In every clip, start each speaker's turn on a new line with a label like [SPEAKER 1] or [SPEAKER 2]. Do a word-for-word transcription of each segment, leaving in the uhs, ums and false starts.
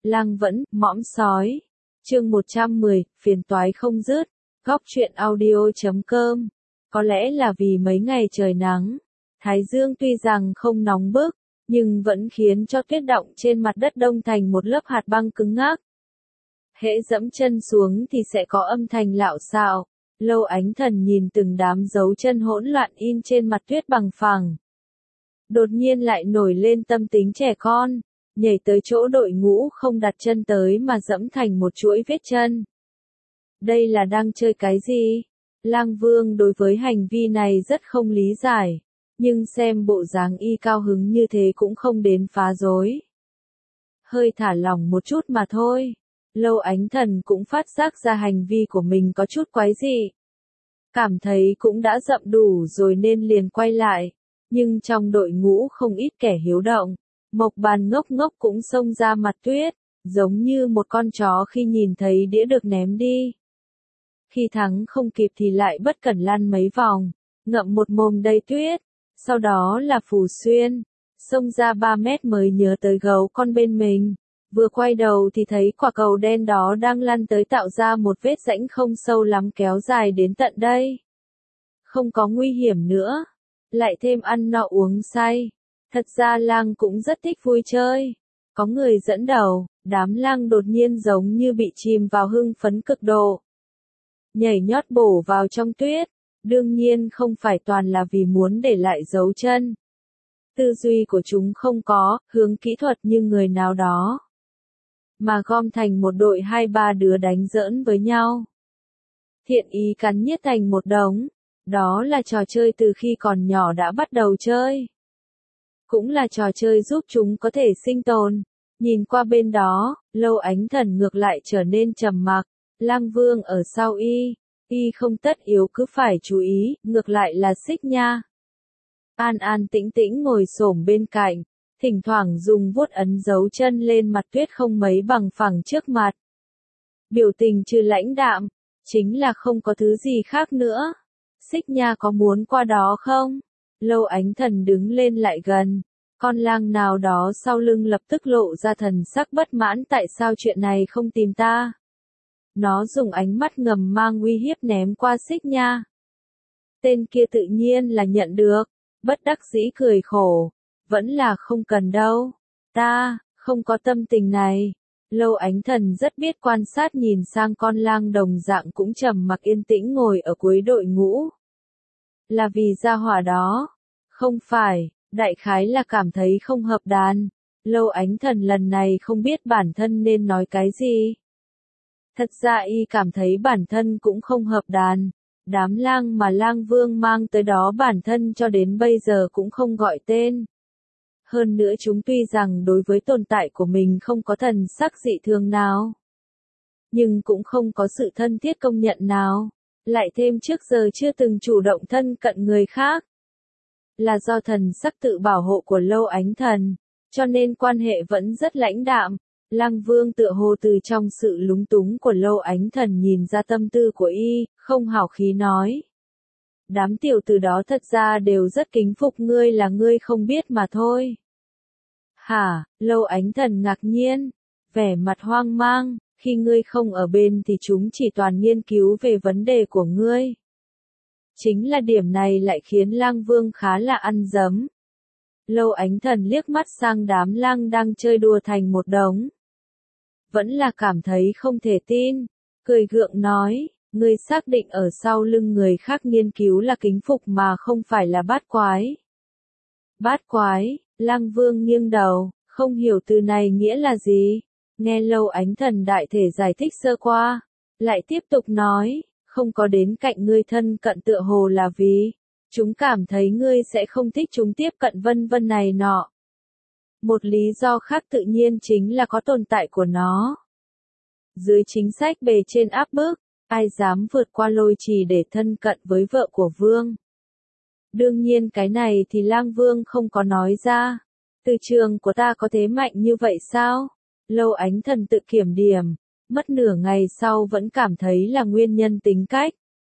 [SPEAKER 1] Lang vẫn, mõm sói. Chương một trăm mười, phiền toái không dứt. Góc truyện audio chấm com. Có lẽ là vì mấy ngày trời nắng, Thái Dương tuy rằng không nóng bức, nhưng vẫn khiến cho tuyết động trên mặt đất đông thành một lớp hạt băng cứng ngắc. Hễ dẫm chân xuống thì sẽ có âm thanh lạo xạo. Lâu Ánh Thần nhìn từng đám dấu chân hỗn loạn in trên mặt tuyết bằng phẳng. Đột nhiên lại nổi lên tâm tính trẻ con, nhảy tới chỗ đội ngũ không đặt chân tới mà dẫm thành một chuỗi vết chân. Đây là đang chơi cái gì? Lang Vương đối với hành vi này rất không lý giải, nhưng xem bộ dáng y cao hứng như thế cũng không đến phá rối. Hơi thả lỏng một chút mà thôi. Lâu Ánh Thần cũng phát giác ra hành vi của mình có chút quái dị. Cảm thấy cũng đã dậm đủ rồi nên liền quay lại, nhưng trong đội ngũ không ít kẻ hiếu động. Mộc Bàn ngốc ngốc cũng xông ra mặt tuyết, giống như một con chó khi nhìn thấy đĩa được ném đi. Khi thắng không kịp thì lại bất cẩn lăn mấy vòng, ngậm một mồm đầy tuyết. Sau đó là Phù Xuyên, xông ra ba mét mới nhớ tới gấu con bên mình. Vừa quay đầu thì thấy quả cầu đen đó đang lăn tới tạo ra một vết rãnh không sâu lắm kéo dài đến tận đây. Không có nguy hiểm nữa, lại thêm ăn no uống say. Thật ra Lang cũng rất thích vui chơi. Có người dẫn đầu, đám Lang đột nhiên giống như bị chìm vào hưng phấn cực độ. Nhảy nhót bổ vào trong tuyết, đương nhiên không phải toàn là vì muốn để lại dấu chân. Tư duy của chúng không có hướng kỹ thuật như người nào đó, mà gom thành một đội hai ba đứa đánh giỡn với nhau. Thiện ý cắn nhiết thành một đống, đó là trò chơi từ khi còn nhỏ đã bắt đầu chơi. Cũng là trò chơi giúp chúng có thể sinh tồn. Nhìn qua bên đó, Lâu Ánh Thần ngược lại trở nên trầm mặc. Lang Vương ở sau y, y không tất yếu cứ phải chú ý, ngược lại là Xích Nha. An an tĩnh tĩnh ngồi xổm bên cạnh, thỉnh thoảng dùng vuốt ấn dấu chân lên mặt tuyết không mấy bằng phẳng trước mặt. Biểu tình trừ lãnh đạm, chính là không có thứ gì khác nữa. Xích Nha có muốn qua đó không? Lâu Ánh Thần đứng lên lại gần. Con lang nào đó sau lưng lập tức lộ ra thần sắc bất mãn, tại sao chuyện này không tìm ta? Nó dùng ánh mắt ngầm mang uy hiếp ném qua Xích Nha. Tên kia tự nhiên là nhận được, bất đắc dĩ cười khổ. Vẫn là không cần đâu. Ta, không có tâm tình này. Lâu Ánh Thần rất biết quan sát, nhìn sang con lang đồng dạng cũng trầm mặc yên tĩnh ngồi ở cuối đội ngũ. Là vì gia hỏa đó? Không phải, đại khái là cảm thấy không hợp đàn. Lâu Ánh Thần lần này không biết bản thân nên nói cái gì. Thật ra y cảm thấy bản thân cũng không hợp đàn. Đám lang mà Lang Vương mang tới đó bản thân cho đến bây giờ cũng không gọi tên. Hơn nữa chúng tuy rằng đối với tồn tại của mình không có thần sắc dị thường nào, nhưng cũng không có sự thân thiết công nhận nào. Lại thêm trước giờ chưa từng chủ động thân cận người khác. Là do thần sắc tự bảo hộ của Lâu Ánh Thần, cho nên quan hệ vẫn rất lãnh đạm. Lang Vương tựa hồ từ trong sự lúng túng của Lâu Ánh Thần nhìn ra tâm tư của y, không hảo khí nói. Đám tiểu tử đó thật ra đều rất kính phục ngươi, là ngươi không biết mà thôi. Hả? Lâu Ánh Thần ngạc nhiên, vẻ mặt hoang mang, khi ngươi không ở bên thì chúng chỉ toàn nghiên cứu về vấn đề của ngươi. Chính là điểm này lại khiến Lang Vương khá là ăn dấm. Lâu Ánh Thần liếc mắt sang đám lang đang chơi đùa thành một đống. Vẫn là cảm thấy không thể tin, cười gượng nói, ngươi xác định ở sau lưng người khác nghiên cứu là kính phục mà không phải là bát quái. Bát quái, Lang Vương nghiêng đầu, không hiểu từ này nghĩa là gì. Nghe Lâu Ánh Thần đại thể giải thích sơ qua, lại tiếp tục nói, không có đến cạnh ngươi thân cận tựa hồ là vì chúng cảm thấy ngươi sẽ không thích chúng tiếp cận vân vân này nọ. Một lý do khác tự nhiên chính là có tồn tại của nó. Dưới chính sách bề trên áp bức, ai dám vượt qua lôi trì để thân cận với vợ của vương. Đương nhiên cái này thì Lang Vương không có nói ra. Từ trường của ta có thế mạnh như vậy sao? Lâu Ánh Thần tự kiểm điểm, mất nửa ngày sau vẫn cảm thấy là nguyên nhân tính cách.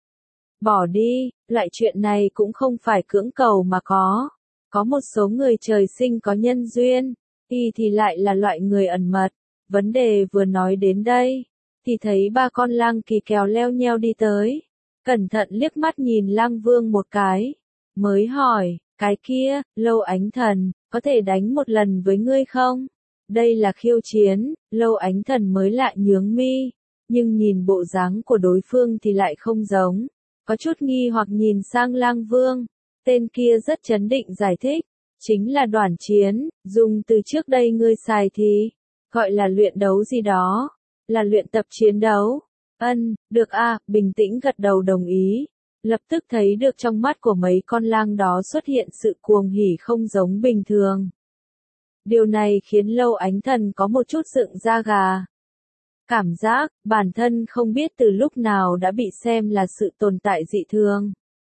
[SPEAKER 1] Bỏ đi, loại chuyện này cũng không phải cưỡng cầu mà có. Có một số người trời sinh có nhân duyên, y thì lại là loại người ẩn mật, Vấn đề vừa nói đến đây, thì thấy ba con lang kỳ kèo leo nheo đi tới. Cẩn thận liếc mắt nhìn lang vương một cái. Mới hỏi, cái kia, Lâu Ánh Thần, có thể đánh một lần với ngươi không? Đây là khiêu chiến, Lâu Ánh Thần mới lại nhướng mi. Nhưng nhìn bộ dáng của đối phương thì lại không giống. Có chút nghi hoặc nhìn sang lang vương. Tên kia rất trấn định giải thích. Chính là đoàn chiến, dùng từ trước đây ngươi xài thì, gọi là luyện đấu gì đó. Là luyện tập chiến đấu. Ân, được a, bình tĩnh gật đầu đồng ý. Lập tức thấy được trong mắt của mấy con lang đó xuất hiện sự cuồng hỉ không giống bình thường. Điều này khiến Lâu Ánh Thần có một chút dựng da gà. Cảm giác, bản thân không biết từ lúc nào đã bị xem là sự tồn tại dị thường.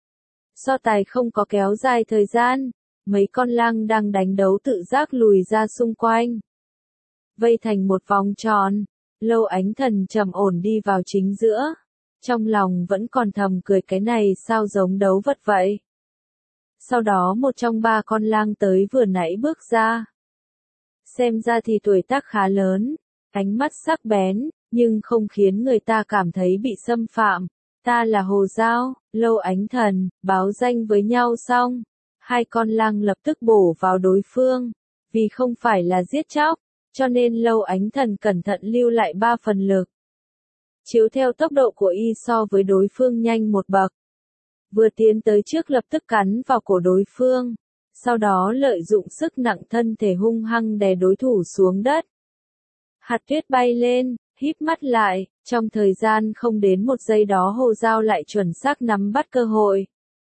[SPEAKER 1] So tài không có kéo dài thời gian, mấy con lang đang đánh đấu tự giác lùi ra xung quanh. Vây thành một vòng tròn, Lâu Ánh Thần trầm ổn đi vào chính giữa. Trong lòng vẫn còn thầm cười cái này sao giống đấu vật vậy. Sau đó một trong ba con lang tới vừa nãy bước ra. Xem ra thì tuổi tác khá lớn, ánh mắt sắc bén, nhưng không khiến người ta cảm thấy bị xâm phạm. Ta là Hồ Giao, Lâu Ánh Thần, báo danh với nhau xong. Hai con lang lập tức bổ vào đối phương. Vì không phải là giết chóc, cho nên Lâu Ánh Thần cẩn thận lưu lại ba phần lực. Chiếu theo tốc độ của y so với đối phương nhanh một bậc. Vừa tiến tới trước lập tức cắn vào cổ đối phương. Sau đó lợi dụng sức nặng thân thể hung hăng đè đối thủ xuống đất. Hạt tuyết bay lên, híp mắt lại, trong thời gian không đến một giây đó Hồ Giao lại chuẩn xác nắm bắt cơ hội.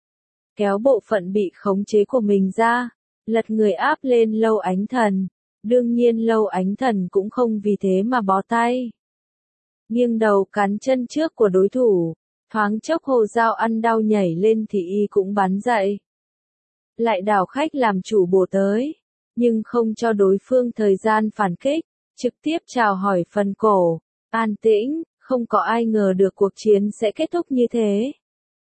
[SPEAKER 1] Kéo bộ phận bị khống chế của mình ra, lật người áp lên Lâu Ánh Thần. Đương nhiên Lâu Ánh Thần cũng không vì thế mà bó tay. Nghiêng đầu cắn chân trước của đối thủ, thoáng chốc Hồ Giao ăn đau nhảy lên thì y cũng bắn dậy. Lại đảo khách làm chủ bổ tới, nhưng không cho đối phương thời gian phản kích, trực tiếp chào hỏi phần cổ. An tĩnh, không có ai ngờ được cuộc chiến sẽ kết thúc như thế.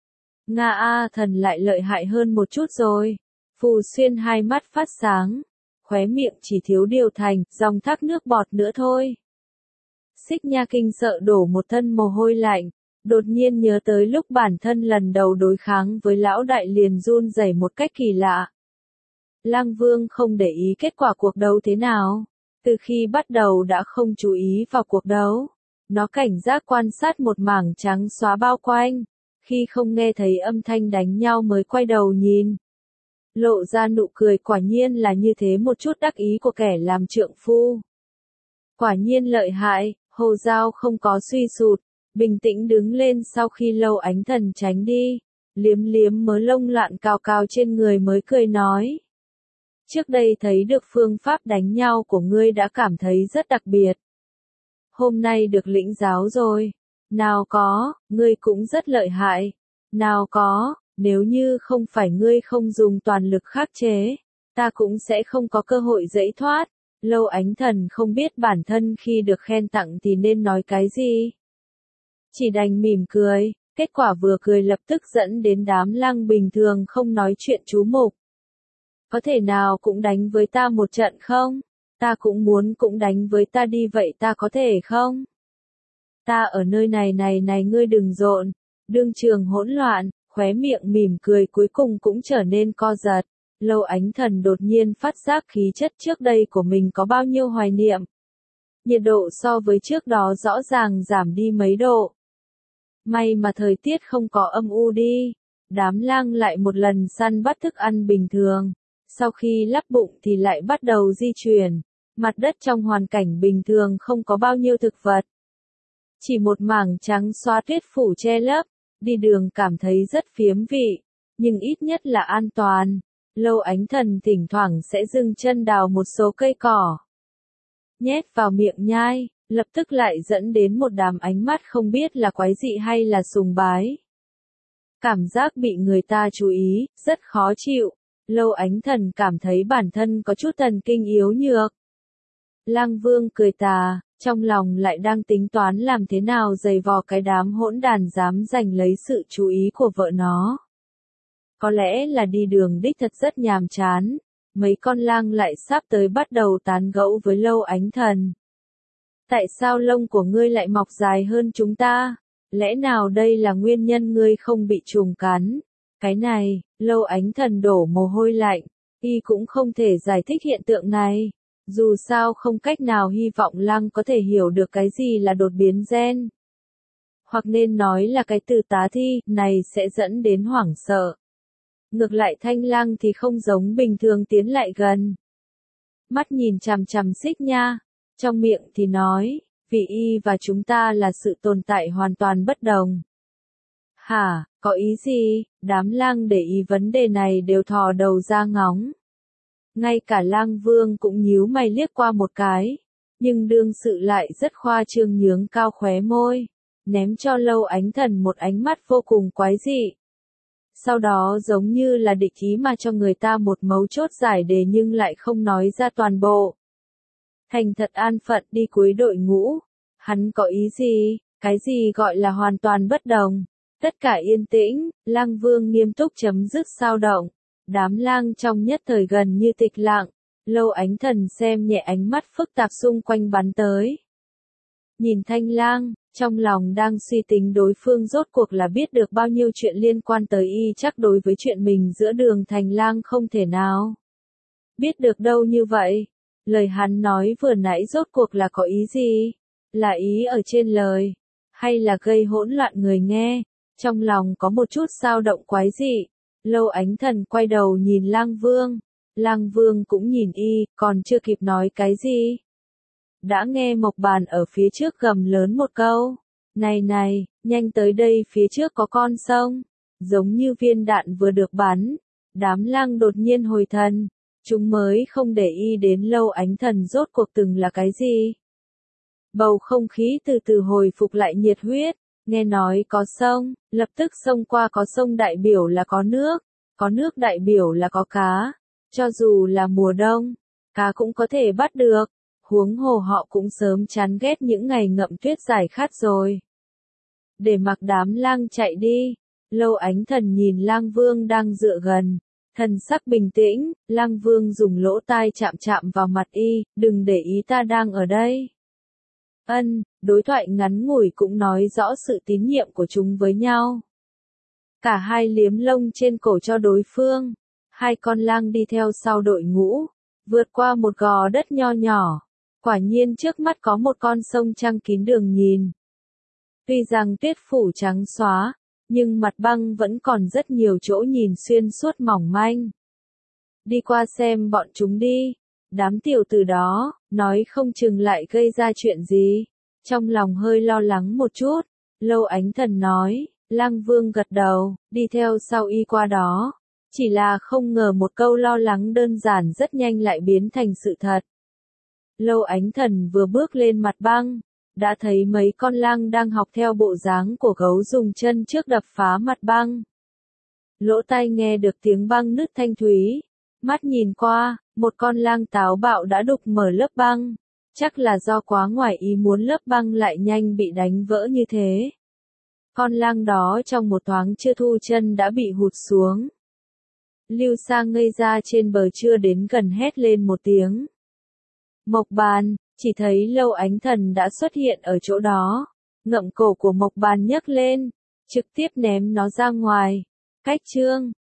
[SPEAKER 1] Nga A Thần lại lợi hại hơn một chút rồi. Phù Xuyên hai mắt phát sáng, khóe miệng chỉ thiếu điều thành, dòng thác nước bọt nữa thôi. Xích Nha kinh sợ đổ một thân mồ hôi lạnh, đột nhiên nhớ tới lúc bản thân lần đầu đối kháng với lão đại liền run rẩy một cách kỳ lạ. Lang Vương không để ý kết quả cuộc đấu thế nào, từ khi bắt đầu đã không chú ý vào cuộc đấu. Nó cảnh giác quan sát một mảng trắng xóa bao quanh, khi không nghe thấy âm thanh đánh nhau mới quay đầu nhìn. Lộ ra nụ cười quả nhiên là như thế một chút đắc ý của kẻ làm trượng phu. Quả nhiên lợi hại, Hồ Giao không có suy sụt, bình tĩnh đứng lên sau khi Lâu Ánh Thần tránh đi, liếm liếm mớ lông loạn cào cào trên người mới cười nói. Trước đây thấy được phương pháp đánh nhau của ngươi đã cảm thấy rất đặc biệt. Hôm nay được lĩnh giáo rồi. Nào có, ngươi cũng rất lợi hại. Nào có, nếu như không phải ngươi không dùng toàn lực khắc chế, ta cũng sẽ không có cơ hội giãy thoát. Lâu Ánh Thần không biết bản thân khi được khen tặng thì nên nói cái gì. Chỉ đành mỉm cười, kết quả vừa cười lập tức dẫn đến đám lang bình thường không nói chuyện chú mục. Có thể nào cũng đánh với ta một trận không? Ta cũng muốn cũng đánh với ta đi vậy ta có thể không? Ta ở nơi này này này ngươi đừng rộn. Đương trường hỗn loạn, khóe miệng mỉm cười cuối cùng cũng trở nên co giật. Lâu Ánh Thần đột nhiên phát giác khí chất trước đây của mình có bao nhiêu hoài niệm. Nhiệt độ so với trước đó rõ ràng giảm đi mấy độ. May mà thời tiết không có âm u đi. Đám lang lại một lần săn bắt thức ăn bình thường. Sau khi lắp bụng thì lại bắt đầu di chuyển. Mặt đất trong hoàn cảnh bình thường không có bao nhiêu thực vật. Chỉ một mảng trắng xóa tuyết phủ che lấp. Đi đường cảm thấy rất phiếm vị. Nhưng ít nhất là an toàn. Lâu Ánh Thần thỉnh thoảng sẽ dừng chân đào một số cây cỏ. Nhét vào miệng nhai, lập tức lại dẫn đến một đám ánh mắt không biết là quái dị hay là sùng bái. Cảm giác bị người ta chú ý, rất khó chịu. Lâu Ánh Thần cảm thấy bản thân có chút thần kinh yếu nhược. Lang Vương cười tà, trong lòng lại đang tính toán làm thế nào giày vò cái đám hỗn đàn dám giành lấy sự chú ý của vợ nó. Có lẽ là đi đường đích thật rất nhàm chán, mấy con lang lại sắp tới bắt đầu tán gẫu với Lâu Ánh Thần. Tại sao lông của ngươi lại mọc dài hơn chúng ta? Lẽ nào đây là nguyên nhân ngươi không bị trùng cắn? Cái này, Lâu Ánh Thần đổ mồ hôi lạnh, y cũng không thể giải thích hiện tượng này. Dù sao không cách nào hy vọng Lăng có thể hiểu được cái gì là đột biến gen. Hoặc nên nói là cái từ tá thi này sẽ dẫn đến hoảng sợ. Ngược lại Thanh Lăng thì không giống bình thường tiến lại gần. Mắt nhìn chằm chằm Xích Nha, trong miệng thì nói, vì y và chúng ta là sự tồn tại hoàn toàn bất đồng. Hả, có ý gì? Đám Lang để ý vấn đề này đều thò đầu ra ngóng. Ngay cả Lang Vương cũng nhíu mày liếc qua một cái, nhưng đương sự lại rất khoa trương nhướng cao khóe môi, ném cho Lâu Ánh Thần một ánh mắt vô cùng quái dị. Sau đó giống như là địch ý mà cho người ta một mấu chốt giải đề nhưng lại không nói ra toàn bộ. Thành thật an phận đi cuối đội ngũ, hắn có ý gì, cái gì gọi là hoàn toàn bất đồng. Tất cả yên tĩnh, Lang Vương nghiêm túc chấm dứt sao động. Đám lang trong nhất thời gần như tịch lặng, Lâu Ánh Thần xem nhẹ ánh mắt phức tạp xung quanh bắn tới. Nhìn Thanh Lang, trong lòng đang suy tính đối phương rốt cuộc là biết được bao nhiêu chuyện liên quan tới y chắc đối với chuyện mình giữa Đường Thành Lang không thể nào biết được đâu như vậy. Lời hắn nói vừa nãy rốt cuộc là có ý gì? Là ý ở trên lời? Hay là gây hỗn loạn người nghe? Trong lòng có một chút dao động quái dị. Lâu Ánh Thần quay đầu nhìn Lang Vương. Lang Vương cũng nhìn y, còn chưa kịp nói cái gì. Đã nghe Mộc Bàn ở phía trước gầm lớn một câu. Này này, nhanh tới đây, phía trước có con sông. Giống như viên đạn vừa được bắn. Đám lang đột nhiên hồi thần. Chúng mới không để ý đến Lâu Ánh Thần rốt cuộc từng là cái gì. Bầu không khí từ từ hồi phục lại nhiệt huyết. Nghe nói có sông, lập tức sông qua có sông đại biểu là có nước, có nước đại biểu là có cá. Cho dù là mùa đông, cá cũng có thể bắt được. Huống hồ họ cũng sớm chán ghét những ngày ngậm tuyết giải khát rồi. Để mặc đám lang chạy đi, Lâu Ánh Thần nhìn Lang Vương đang dựa gần. Thần sắc bình tĩnh, Lang Vương dùng lỗ tai chạm chạm vào mặt y, đừng để ý ta đang ở đây. Ân, đối thoại ngắn ngủi cũng nói rõ sự tín nhiệm của chúng với nhau. Cả hai liếm lông trên cổ cho đối phương. Hai con lang đi theo sau đội ngũ, vượt qua một gò đất nho nhỏ. Quả nhiên trước mắt có một con sông trăng kín đường nhìn. Tuy rằng tuyết phủ trắng xóa, nhưng mặt băng vẫn còn rất nhiều chỗ nhìn xuyên suốt mỏng manh. Đi qua xem bọn chúng đi. Đám tiểu tử đó, nói không chừng lại gây ra chuyện gì. Trong lòng hơi lo lắng một chút, Lâu Ánh Thần nói, Lang Vương gật đầu, đi theo sau y qua đó. Chỉ là không ngờ một câu lo lắng đơn giản rất nhanh lại biến thành sự thật. Lâu Ánh Thần vừa bước lên mặt băng, đã thấy mấy con lang đang học theo bộ dáng của gấu dùng chân trước đập phá mặt băng. Lỗ tai nghe được tiếng băng nứt thanh thúy, mắt nhìn qua, một con lang táo bạo đã đục mở lớp băng. Chắc là do quá ngoài ý muốn lớp băng lại nhanh bị đánh vỡ như thế. Con lang đó trong một thoáng chưa thu chân đã bị hụt xuống. Lưu Sang ngây ra trên bờ chưa đến gần hét lên một tiếng. Mộc Bàn, chỉ thấy Lâu Ánh Thần đã xuất hiện ở chỗ đó. Ngậm cổ của Mộc Bàn nhấc lên, trực tiếp ném nó ra ngoài. Cách chương